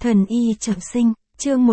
Thần y trọng sinh, chương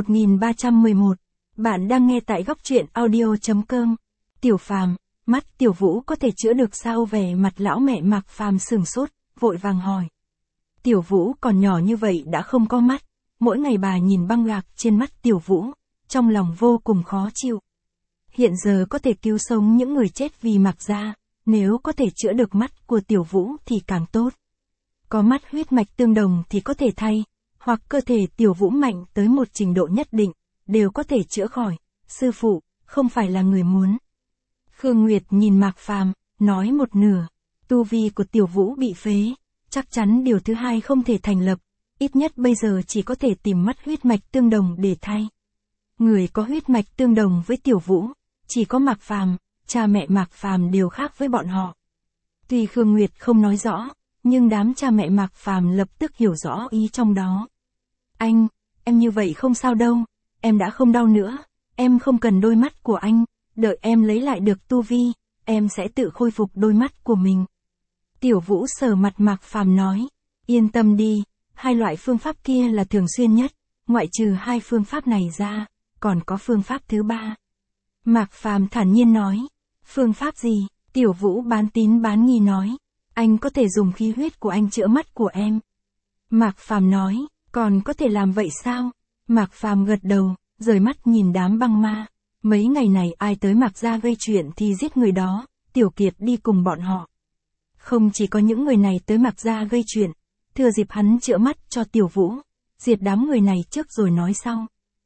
1311. Bạn đang nghe tại góc truyện audio.com. Tiểu Phàm, mắt Tiểu Vũ có thể chữa được sao? Vẻ mặt lão mẹ Mạc Phàm sửng sốt, vội vàng hỏi. Tiểu Vũ còn nhỏ như vậy đã không có mắt. Mỗi ngày bà nhìn băng gạc trên mắt Tiểu Vũ, trong lòng vô cùng khó chịu. Hiện giờ có thể cứu sống những người chết vì Mạc gia, nếu có thể chữa được mắt của Tiểu Vũ thì càng tốt. Có mắt huyết mạch tương đồng thì có thể thay, hoặc cơ thể Tiểu Vũ mạnh tới một trình độ nhất định, đều có thể chữa khỏi. Sư phụ, không phải là người muốn. Khương Nguyệt nhìn Mạc Phàm, nói một nửa. Tu vi của Tiểu Vũ bị phế, chắc chắn điều thứ hai không thể thành lập, ít nhất bây giờ chỉ có thể tìm mắt huyết mạch tương đồng để thay. Người có huyết mạch tương đồng với Tiểu Vũ, chỉ có Mạc Phàm, cha mẹ Mạc Phàm đều khác với bọn họ. Tuy Khương Nguyệt không nói rõ, nhưng đám cha mẹ Mạc Phàm lập tức hiểu rõ ý trong đó. Anh, em như vậy không sao đâu, em đã không đau nữa, em không cần đôi mắt của anh, đợi em lấy lại được tu vi, em sẽ tự khôi phục đôi mắt của mình. Tiểu Vũ sờ mặt Mạc Phàm nói, yên tâm đi, hai loại phương pháp kia là thường xuyên nhất, ngoại trừ hai phương pháp này ra, còn có phương pháp thứ ba. Mạc Phàm thản nhiên nói, phương pháp gì? Tiểu Vũ bán tín bán nghi nói, anh có thể dùng khí huyết của anh chữa mắt của em. Mạc Phàm nói, còn có thể làm vậy sao? Mạc Phàm gật đầu, rời mắt nhìn đám băng ma. Mấy ngày này ai tới Mạc gia gây chuyện thì giết người đó, Tiểu Kiệt đi cùng bọn họ. Không chỉ có những người này tới Mạc gia gây chuyện, thừa dịp hắn chữa mắt cho Tiểu Vũ, diệt đám người này trước rồi nói sau.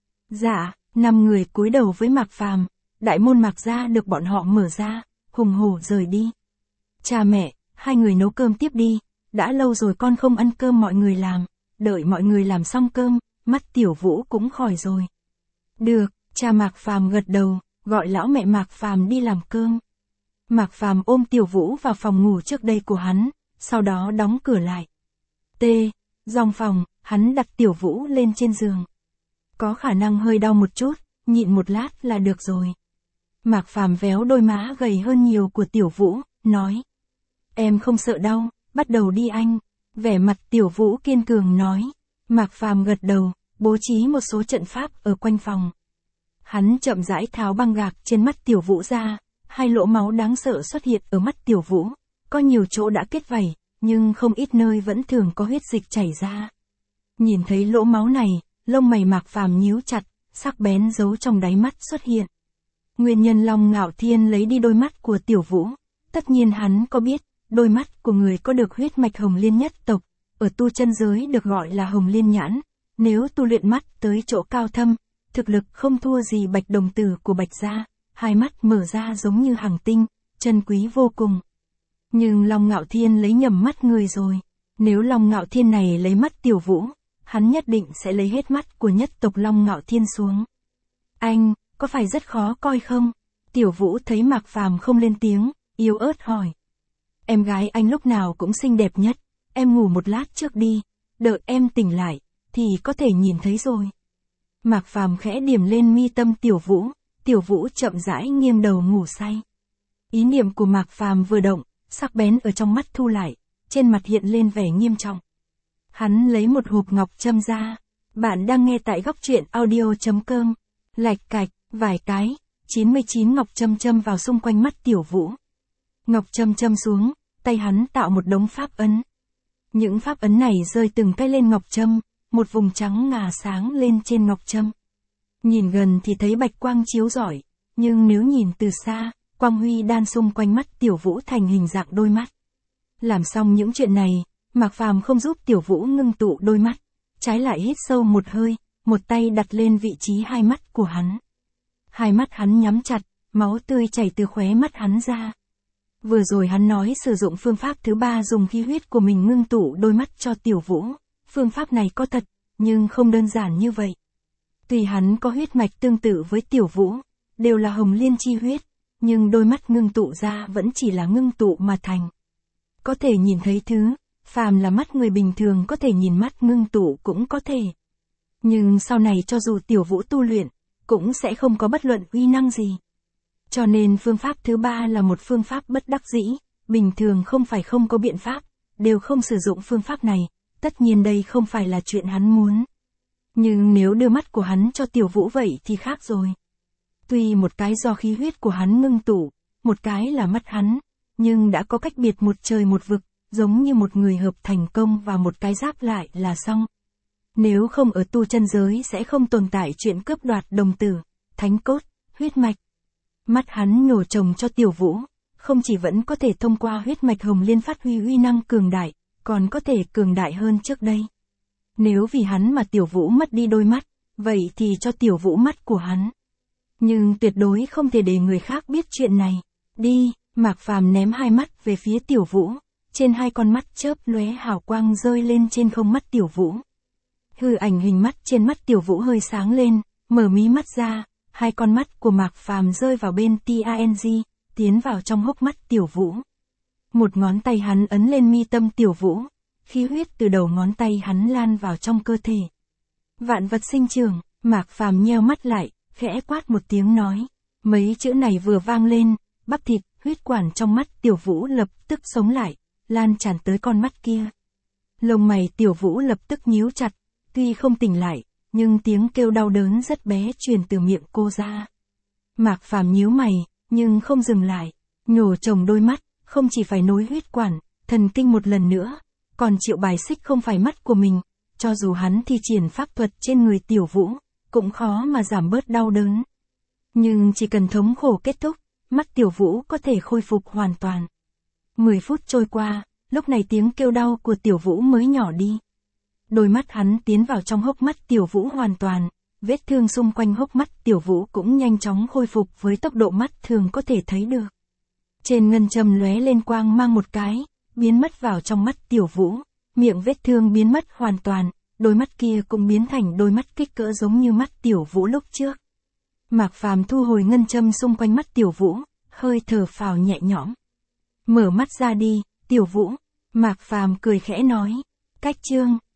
Dạ, 5 người cúi đầu với Mạc Phàm, đại môn Mạc gia được bọn họ mở ra, hùng hổ rời đi. Cha mẹ, hai người nấu cơm tiếp đi, đã lâu rồi con không ăn cơm mọi người làm, đợi mọi người làm xong cơm, mắt Tiểu Vũ cũng khỏi rồi. Được, cha Mạc Phàm gật đầu, gọi lão mẹ Mạc Phàm đi làm cơm. Mạc Phàm ôm Tiểu Vũ vào phòng ngủ trước đây của hắn, sau đó đóng cửa lại. Dòng phòng, hắn đặt Tiểu Vũ lên trên giường. Có khả năng hơi đau một chút, nhịn một lát là được rồi. Mạc Phàm véo đôi má gầy hơn nhiều của Tiểu Vũ, nói. Em không sợ đau, bắt đầu đi anh. Vẻ mặt Tiểu Vũ kiên cường nói. Mạc Phàm gật đầu, bố trí một số trận pháp ở quanh phòng. Hắn chậm rãi tháo băng gạc trên mắt Tiểu Vũ ra, hai lỗ máu đáng sợ xuất hiện ở mắt Tiểu Vũ. Có nhiều chỗ đã kết vảy, nhưng không ít nơi vẫn thường có huyết dịch chảy ra. Nhìn thấy lỗ máu này, lông mày Mạc Phàm nhíu chặt, sắc bén giấu trong đáy mắt xuất hiện. Nguyên nhân Long Ngạo Thiên lấy đi đôi mắt của Tiểu Vũ, tất nhiên hắn có biết, đôi mắt của người có được huyết mạch Hồng Liên nhất tộc, ở tu chân giới được gọi là Hồng Liên nhãn, nếu tu luyện mắt tới chỗ cao thâm, thực lực không thua gì Bạch Đồng Tử của Bạch gia, hai mắt mở ra giống như hàng tinh, chân quý vô cùng. Nhưng Long Ngạo Thiên lấy nhầm mắt người rồi, nếu Long Ngạo Thiên này lấy mắt Tiểu Vũ, hắn nhất định sẽ lấy hết mắt của nhất tộc Long Ngạo Thiên xuống. Anh, có phải rất khó coi không? Tiểu Vũ thấy Mạc Phàm không lên tiếng, yếu ớt hỏi. Em gái anh lúc nào cũng xinh đẹp nhất, em ngủ một lát trước đi, đợi em tỉnh lại, thì có thể nhìn thấy rồi. Mạc Phàm khẽ điểm lên mi tâm Tiểu Vũ chậm rãi nghiêng đầu ngủ say. Ý niệm của Mạc Phàm vừa động, sắc bén ở trong mắt thu lại, trên mặt hiện lên vẻ nghiêm trọng. Hắn lấy một hộp ngọc châm ra. Bạn đang nghe tại góc truyện audio.com. Lạch cạch, vài cái, 99 ngọc châm châm vào xung quanh mắt Tiểu Vũ. Ngọc châm châm xuống, tay hắn tạo một đống pháp ấn. Những pháp ấn này rơi từng cái lên ngọc châm, một vùng trắng ngà sáng lên trên ngọc châm. Nhìn gần thì thấy bạch quang chiếu rọi, nhưng nếu nhìn từ xa, quang huy đan xung quanh mắt Tiểu Vũ thành hình dạng đôi mắt. Làm xong những chuyện này, Mạc Phàm không giúp Tiểu Vũ ngưng tụ đôi mắt, trái lại hít sâu một hơi, một tay đặt lên vị trí hai mắt của hắn. Hai mắt hắn nhắm chặt, máu tươi chảy từ khóe mắt hắn ra. Vừa rồi hắn nói sử dụng phương pháp thứ ba dùng khí huyết của mình ngưng tụ đôi mắt cho Tiểu Vũ. Phương pháp này có thật, nhưng không đơn giản như vậy. Tuy hắn có huyết mạch tương tự với Tiểu Vũ, đều là Hồng Liên chi huyết, nhưng đôi mắt ngưng tụ ra vẫn chỉ là ngưng tụ mà thành. Có thể nhìn thấy thứ, phàm là mắt người bình thường có thể nhìn mắt ngưng tụ cũng có thể. Nhưng sau này cho dù Tiểu Vũ tu luyện, cũng sẽ không có bất luận uy năng gì. Cho nên phương pháp thứ ba là một phương pháp bất đắc dĩ, bình thường không phải không có biện pháp, đều không sử dụng phương pháp này, tất nhiên đây không phải là chuyện hắn muốn. Nhưng nếu đưa mắt của hắn cho Tiểu Vũ vậy thì khác rồi. Tuy một cái do khí huyết của hắn ngưng tụ, một cái là mắt hắn, nhưng đã có cách biệt một trời một vực, giống như một người hợp thành công và một cái giáp lại là xong. Nếu không ở tu chân giới sẽ không tồn tại chuyện cướp đoạt đồng tử, thánh cốt, huyết mạch. Mắt hắn nhổ trồng cho Tiểu Vũ, không chỉ vẫn có thể thông qua huyết mạch hồng liên phát huy uy năng cường đại, còn có thể cường đại hơn trước đây. Nếu vì hắn mà Tiểu Vũ mất đi đôi mắt, vậy thì cho Tiểu Vũ mắt của hắn. Nhưng tuyệt đối không thể để người khác biết chuyện này. Đi, Mạc Phàm ném hai mắt về phía Tiểu Vũ, trên hai con mắt chớp lóe hào quang rơi lên trên không mắt Tiểu Vũ. Hư ảnh hình mắt trên mắt Tiểu Vũ hơi sáng lên, mở mí mắt ra, hai con mắt của Mạc Phàm rơi vào bên TANG, tiến vào trong hốc mắt Tiểu Vũ. Một ngón tay hắn ấn lên mi tâm Tiểu Vũ, khí huyết từ đầu ngón tay hắn lan vào trong cơ thể. Vạn vật sinh trưởng, Mạc Phàm nheo mắt lại, khẽ quát một tiếng nói. Mấy chữ này vừa vang lên, bắp thịt, huyết quản trong mắt Tiểu Vũ lập tức sống lại, lan tràn tới con mắt kia. Lông mày Tiểu Vũ lập tức nhíu chặt, tuy không tỉnh lại, nhưng tiếng kêu đau đớn rất bé truyền từ miệng cô ra. Mạc Phàm nhíu mày, nhưng không dừng lại, nhổ trồng đôi mắt, không chỉ phải nối huyết quản, thần kinh một lần nữa, còn chịu bài xích không phải mắt của mình, cho dù hắn thi triển pháp thuật trên người Tiểu Vũ, cũng khó mà giảm bớt đau đớn. Nhưng chỉ cần thống khổ kết thúc, mắt Tiểu Vũ có thể khôi phục hoàn toàn. 10 phút trôi qua, lúc này tiếng kêu đau của Tiểu Vũ mới nhỏ đi. Đôi mắt hắn tiến vào trong hốc mắt Tiểu Vũ hoàn toàn, vết thương xung quanh hốc mắt Tiểu Vũ cũng nhanh chóng khôi phục với tốc độ mắt thường có thể thấy được. Trên ngân châm lóe lên quang mang một cái, biến mất vào trong mắt Tiểu Vũ, miệng vết thương biến mất hoàn toàn, đôi mắt kia cũng biến thành đôi mắt kích cỡ giống như mắt Tiểu Vũ lúc trước. Mạc Phàm thu hồi ngân châm xung quanh mắt Tiểu Vũ, hơi thở phào nhẹ nhõm. Mở mắt ra đi, Tiểu Vũ. Mạc Phàm cười khẽ nói. Cách chương